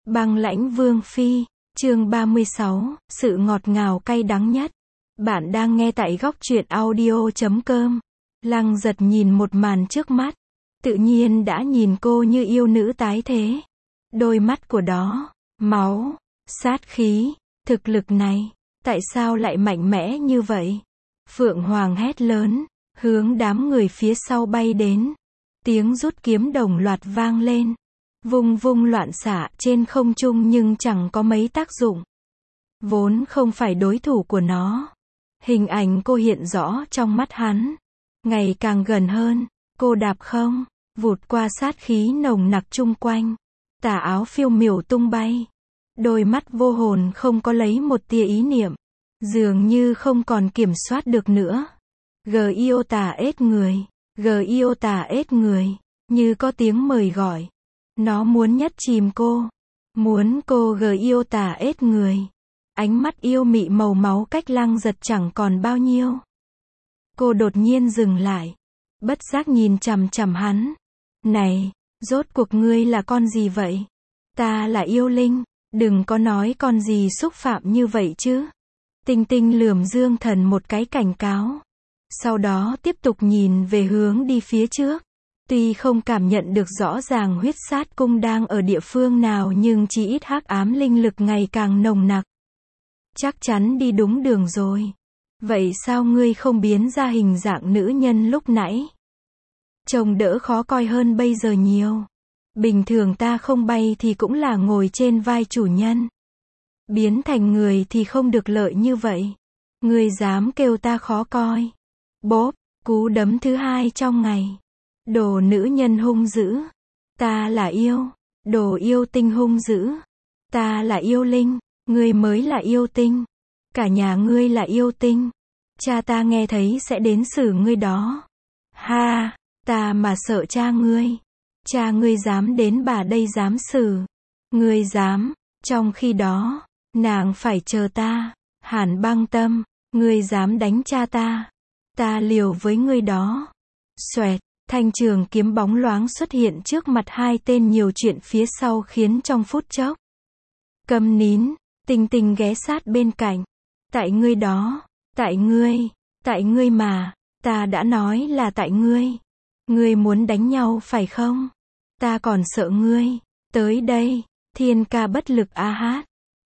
Băng lãnh vương phi, chương 36, sự ngọt ngào cay đắng nhất. Bạn đang nghe tại góc truyện audio.com. Lăng giật nhìn một màn trước mắt. Tự nhiên đã nhìn cô như yêu nữ tái thế. Đôi mắt của đó, máu, sát khí, thực lực này, tại sao lại mạnh mẽ như vậy? Phượng Hoàng hét lớn, hướng đám người phía sau bay đến. Tiếng rút kiếm đồng loạt vang lên. Vung vung loạn xạ trên không trung nhưng chẳng có mấy tác dụng. Vốn không phải đối thủ của nó. Hình ảnh cô hiện rõ trong mắt hắn. Ngày càng gần hơn, cô đạp không, vụt qua sát khí nồng nặc chung quanh. Tà áo phiêu miểu tung bay. Đôi mắt vô hồn không có lấy một tia ý niệm. Dường như không còn kiểm soát được nữa. G.I.O tà ết người, G.I.O tà ết người, như có tiếng mời gọi. Nó muốn nhất chìm cô. Muốn cô G.I.O tà ết người. Ánh mắt yêu mị màu máu cách Lăng giật chẳng còn bao nhiêu. Cô đột nhiên dừng lại. Bất giác nhìn chằm chằm hắn. Này, rốt cuộc ngươi là con gì vậy? Ta là yêu linh, đừng có nói con gì xúc phạm như vậy chứ. Tinh Tinh lườm Dương Thần một cái cảnh cáo. Sau đó tiếp tục nhìn về hướng đi phía trước. Tuy không cảm nhận được rõ ràng huyết sát cung đang ở địa phương nào nhưng chỉ ít hắc ám linh lực ngày càng nồng nặc. Chắc chắn đi đúng đường rồi. Vậy sao ngươi không biến ra hình dạng nữ nhân lúc nãy? Trông đỡ khó coi hơn bây giờ nhiều. Bình thường ta không bay thì cũng là ngồi trên vai chủ nhân. Biến thành người thì không được lợi như vậy. Ngươi dám kêu ta khó coi. Bốp, cú đấm thứ hai trong ngày. Đồ nữ nhân hung dữ. Ta là yêu. Đồ yêu tinh hung dữ. Ta là yêu linh. Ngươi mới là yêu tinh. Cả nhà ngươi là yêu tinh. Cha ta nghe thấy sẽ đến xử ngươi đó. Ha, ta mà sợ cha ngươi. Cha ngươi dám đến bà đây dám xử. Ngươi dám. Trong khi đó, nàng phải chờ ta. Hàn Băng Tâm, ngươi dám đánh cha ta. Ta liều với ngươi đó. Xoẹt. Thanh trường kiếm bóng loáng xuất hiện trước mặt hai tên nhiều chuyện phía sau khiến trong phút chốc. Câm nín, Tinh Tinh ghé sát bên cạnh. Tại ngươi đó, tại ngươi mà, ta đã nói là tại ngươi. Ngươi muốn đánh nhau phải không? Ta còn sợ ngươi. Tới đây, thiên ca bất lực a hát.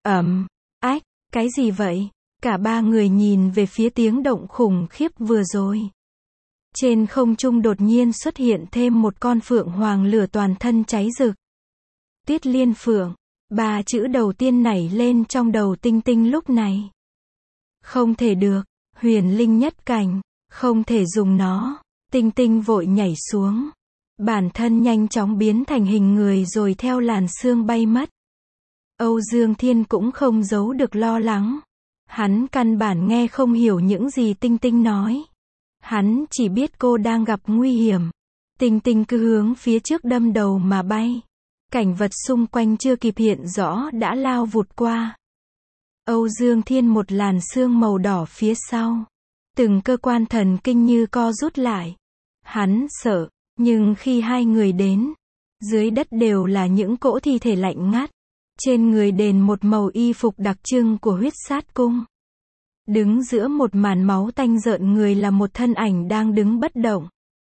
Ách, cái gì vậy? Cả ba người nhìn về phía tiếng động khủng khiếp vừa rồi. Trên không trung đột nhiên xuất hiện thêm một con phượng hoàng lửa toàn thân cháy rực. Tiết Liên Phượng, ba chữ đầu tiên nảy lên trong đầu Tinh Tinh lúc này. Không thể được, huyền linh nhất cảnh, không thể dùng nó. Tinh Tinh vội nhảy xuống. Bản thân nhanh chóng biến thành hình người rồi theo làn sương bay mất. Âu Dương Thiên cũng không giấu được lo lắng. Hắn căn bản nghe không hiểu những gì Tinh Tinh nói. Hắn chỉ biết cô đang gặp nguy hiểm. Tinh Tinh cứ hướng phía trước đâm đầu mà bay. Cảnh vật xung quanh chưa kịp hiện rõ đã lao vụt qua. Âu Dương Thiên một làn sương màu đỏ phía sau. Từng cơ quan thần kinh như co rút lại. Hắn sợ, nhưng khi hai người đến, dưới đất đều là những cỗ thi thể lạnh ngắt. Trên người đền một màu y phục đặc trưng của huyết sát cung. Đứng giữa một màn máu tanh rợn người là một thân ảnh đang đứng bất động.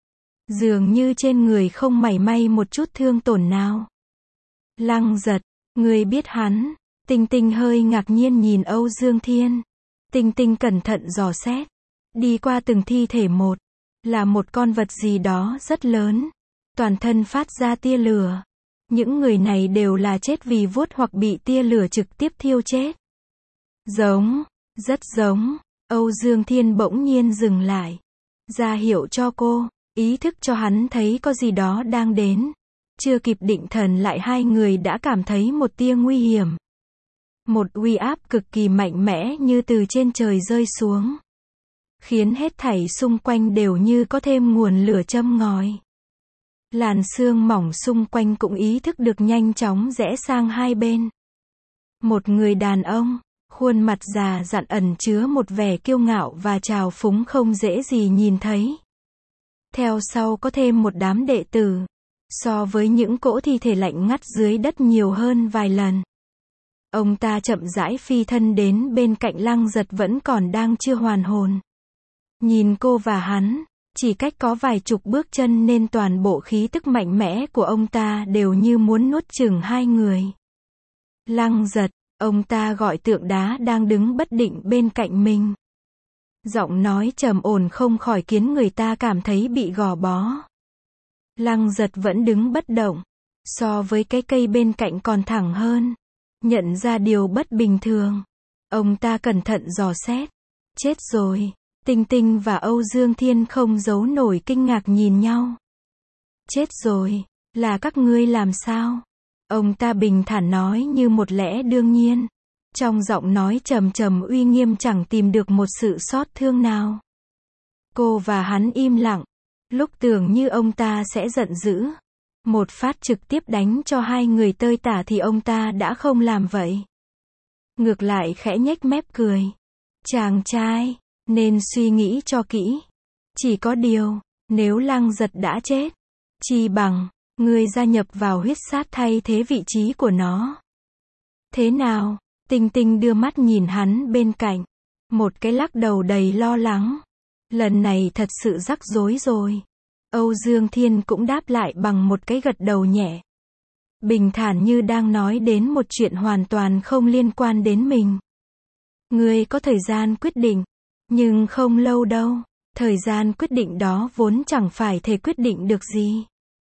Dường như trên người không mảy may một chút thương tổn nào. Lăng giật, người biết hắn. Tinh Tinh hơi ngạc nhiên nhìn Âu Dương Thiên. Tinh Tinh cẩn thận dò xét. Đi qua từng thi thể một. Là một con vật gì đó rất lớn. Toàn thân phát ra tia lửa. Những người này đều là chết vì vuốt hoặc bị tia lửa trực tiếp thiêu chết. Giống. Rất giống. Âu Dương Thiên bỗng nhiên dừng lại. Ra hiệu cho cô. Ý thức cho hắn thấy có gì đó đang đến. Chưa kịp định thần lại hai người đã cảm thấy một tia nguy hiểm. Một uy áp cực kỳ mạnh mẽ như từ trên trời rơi xuống. Khiến hết thảy xung quanh đều như có thêm nguồn lửa châm ngòi. Làn sương mỏng xung quanh cũng ý thức được nhanh chóng rẽ sang hai bên. Một người đàn ông. Khuôn mặt già dặn ẩn chứa một vẻ kiêu ngạo và trào phúng không dễ gì nhìn thấy. Theo sau có thêm một đám đệ tử. so với những cỗ thi thể lạnh ngắt dưới đất nhiều hơn vài lần. Ông ta chậm rãi phi thân đến bên cạnh Lăng Giật vẫn còn đang chưa hoàn hồn. Nhìn cô và hắn, chỉ cách có vài chục bước chân nên toàn bộ khí tức mạnh mẽ của ông ta đều như muốn nuốt chửng hai người. Lăng Giật, ông ta gọi tượng đá đang đứng bất định bên cạnh mình. Giọng nói trầm ổn không khỏi khiến người ta cảm thấy bị gò bó. Lăng Giật vẫn đứng bất động, so với cái cây bên cạnh còn thẳng hơn. Nhận ra điều bất bình thường, ông ta cẩn thận dò xét. Chết rồi. Tinh Tinh và Âu Dương Thiên không giấu nổi kinh ngạc nhìn nhau. Chết rồi, là các ngươi làm sao? Ông ta bình thản nói như một lẽ đương nhiên. Trong giọng nói trầm trầm uy nghiêm chẳng tìm được một sự xót thương nào. Cô và hắn im lặng. Lúc tưởng như ông ta sẽ giận dữ, một phát trực tiếp đánh cho hai người tơi tả thì ông ta đã không làm vậy. Ngược lại khẽ nhếch mép cười. Chàng trai, nên suy nghĩ cho kỹ. Chỉ có điều, nếu Lăng Giật đã chết, chi bằng, ngươi gia nhập vào huyết sát thay thế vị trí của nó. Thế nào? Tinh Tinh đưa mắt nhìn hắn bên cạnh. Một cái lắc đầu đầy lo lắng. Lần này thật sự rắc rối rồi. Âu Dương Thiên cũng đáp lại bằng một cái gật đầu nhẹ. Bình thản như đang nói đến một chuyện hoàn toàn không liên quan đến mình. Ngươi có thời gian quyết định, nhưng không lâu đâu. Thời gian quyết định đó vốn chẳng phải thể quyết định được gì.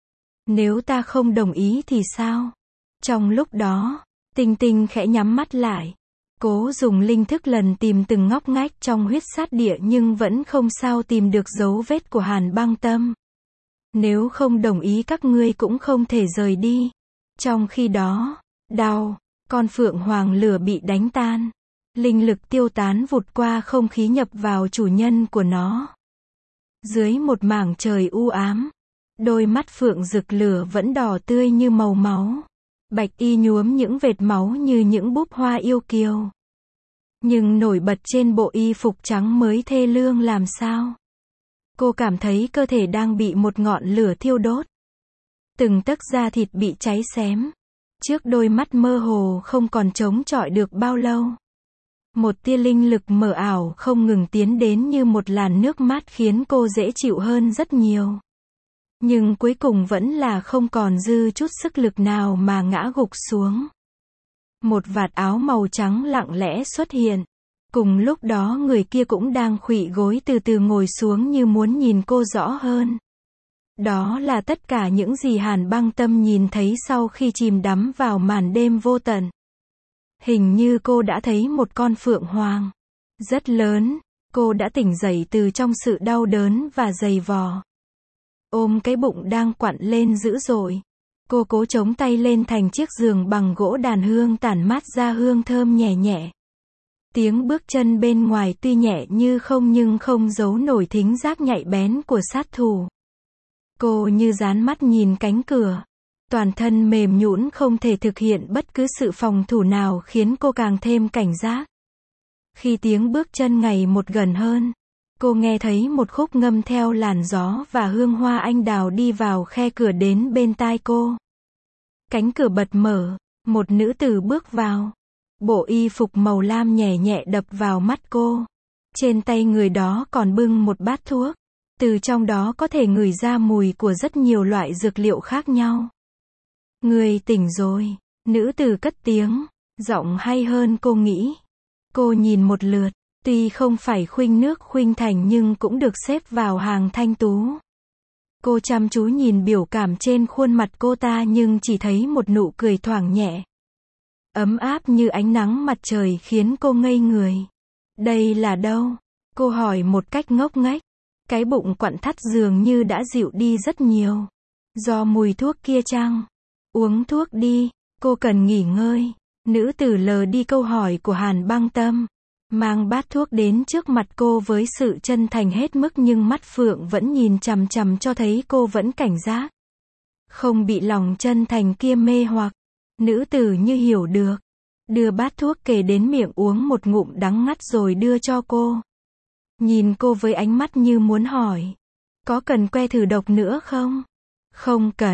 Nếu ta không đồng ý thì sao? Trong lúc đó, Tinh Tinh khẽ nhắm mắt lại. Cố dùng linh thức lần tìm từng ngóc ngách trong huyết sát địa nhưng vẫn không sao tìm được dấu vết của Hàn Băng Tâm. Nếu không đồng ý các ngươi cũng không thể rời đi. Trong khi đó, đau, con phượng hoàng lửa bị đánh tan. Linh lực tiêu tán vụt qua không khí nhập vào chủ nhân của nó. Dưới một mảng trời u ám, đôi mắt phượng rực lửa vẫn đỏ tươi như màu máu. Bạch y nhuốm những vệt máu như những búp hoa yêu kiều. Nhưng nổi bật trên bộ y phục trắng mới thê lương làm sao. Cô cảm thấy cơ thể đang bị một ngọn lửa thiêu đốt. Từng tấc da thịt bị cháy xém. Trước đôi mắt mơ hồ không còn chống chọi được bao lâu. Một tia linh lực mờ ảo không ngừng tiến đến như một làn nước mát khiến cô dễ chịu hơn rất nhiều. Nhưng cuối cùng vẫn là không còn dư chút sức lực nào mà ngã gục xuống. Một vạt áo màu trắng lặng lẽ xuất hiện. Cùng lúc đó người kia cũng đang khuỵu gối từ từ ngồi xuống như muốn nhìn cô rõ hơn. Đó là tất cả những gì Hàn Băng Tâm nhìn thấy sau khi chìm đắm vào màn đêm vô tận. Hình như cô đã thấy một con phượng hoàng. Rất lớn, cô đã tỉnh dậy từ trong sự đau đớn và dày vò. Ôm cái bụng đang quặn lên dữ dội. Cô cố chống tay lên thành chiếc giường bằng gỗ đàn hương tản mát ra hương thơm nhẹ nhẹ. Tiếng bước chân bên ngoài tuy nhẹ như không nhưng không giấu nổi thính giác nhạy bén của sát thủ. Cô như dán mắt nhìn cánh cửa. Toàn thân mềm nhũn không thể thực hiện bất cứ sự phòng thủ nào khiến cô càng thêm cảnh giác. Khi tiếng bước chân ngày một gần hơn, cô nghe thấy một khúc ngâm theo làn gió và hương hoa anh đào đi vào khe cửa đến bên tai cô. Cánh cửa bật mở, một nữ tử bước vào. Bộ y phục màu lam nhẹ nhẹ đập vào mắt cô. Trên tay người đó còn bưng một bát thuốc. Từ trong đó có thể ngửi ra mùi của rất nhiều loại dược liệu khác nhau. Người tỉnh rồi, nữ tử cất tiếng, giọng hay hơn cô nghĩ. Cô nhìn một lượt, tuy không phải khuynh nước khuynh thành nhưng cũng được xếp vào hàng thanh tú. Cô chăm chú nhìn biểu cảm trên khuôn mặt cô ta nhưng chỉ thấy một nụ cười thoảng nhẹ. Ấm áp như ánh nắng mặt trời khiến cô ngây người. Đây là đâu? Cô hỏi một cách ngốc nghếch. Cái bụng quặn thắt dường như đã dịu đi rất nhiều. Do mùi thuốc kia chăng? Uống thuốc đi, cô cần nghỉ ngơi. Nữ tử lờ đi câu hỏi của Hàn Băng Tâm. Mang bát thuốc đến trước mặt cô với sự chân thành hết mức nhưng mắt phượng vẫn nhìn chằm chằm cho thấy cô vẫn cảnh giác. Không bị lòng chân thành kia mê hoặc. Nữ tử như hiểu được. Đưa bát thuốc kề đến miệng uống một ngụm đắng ngắt rồi đưa cho cô. Nhìn cô với ánh mắt như muốn hỏi. Có cần que thử độc nữa không? Không cần.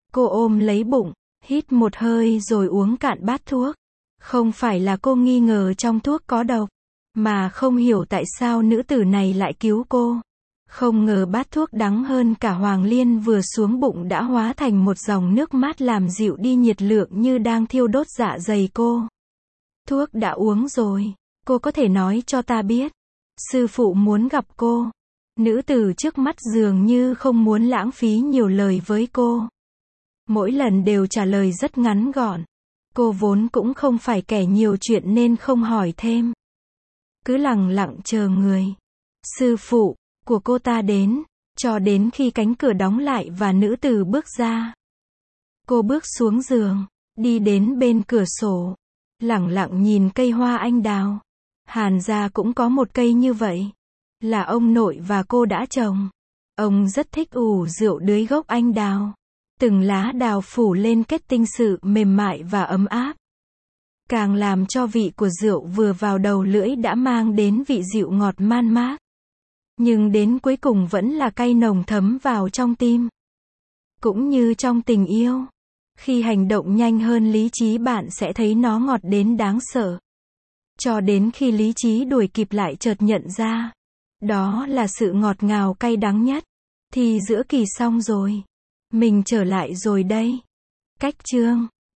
Cô ôm lấy bụng, hít một hơi rồi uống cạn bát thuốc. Không phải là cô nghi ngờ trong thuốc có độc, mà không hiểu tại sao nữ tử này lại cứu cô. Không ngờ bát thuốc đắng hơn cả hoàng liên vừa xuống bụng đã hóa thành một dòng nước mát làm dịu đi nhiệt lượng như đang thiêu đốt dạ dày cô. Thuốc đã uống rồi, cô có thể nói cho ta biết. Sư phụ muốn gặp cô. Nữ tử trước mắt dường như không muốn lãng phí nhiều lời với cô. Mỗi lần đều trả lời rất ngắn gọn. Cô vốn cũng không phải kẻ nhiều chuyện nên không hỏi thêm. Cứ lặng lặng chờ người. Sư phụ của cô ta đến, cho đến khi cánh cửa đóng lại và nữ tử bước ra. Cô bước xuống giường, đi đến bên cửa sổ, lẳng lặng nhìn cây hoa anh đào. Hàn gia cũng có một cây như vậy, là ông nội và cô đã trồng. Ông rất thích ủ rượu dưới gốc anh đào. Từng lá đào phủ lên kết tinh sự mềm mại và ấm áp. Càng làm cho vị của rượu vừa vào đầu lưỡi đã mang đến vị dịu ngọt man mác. Nhưng đến cuối cùng vẫn là cay nồng thấm vào trong tim. Cũng như trong tình yêu. Khi hành động nhanh hơn lý trí bạn sẽ thấy nó ngọt đến đáng sợ. Cho đến khi lý trí đuổi kịp lại chợt nhận ra. Đó là sự ngọt ngào cay đắng nhất. Thì giữa kỳ xong rồi. Mình trở lại rồi đây. Cách chương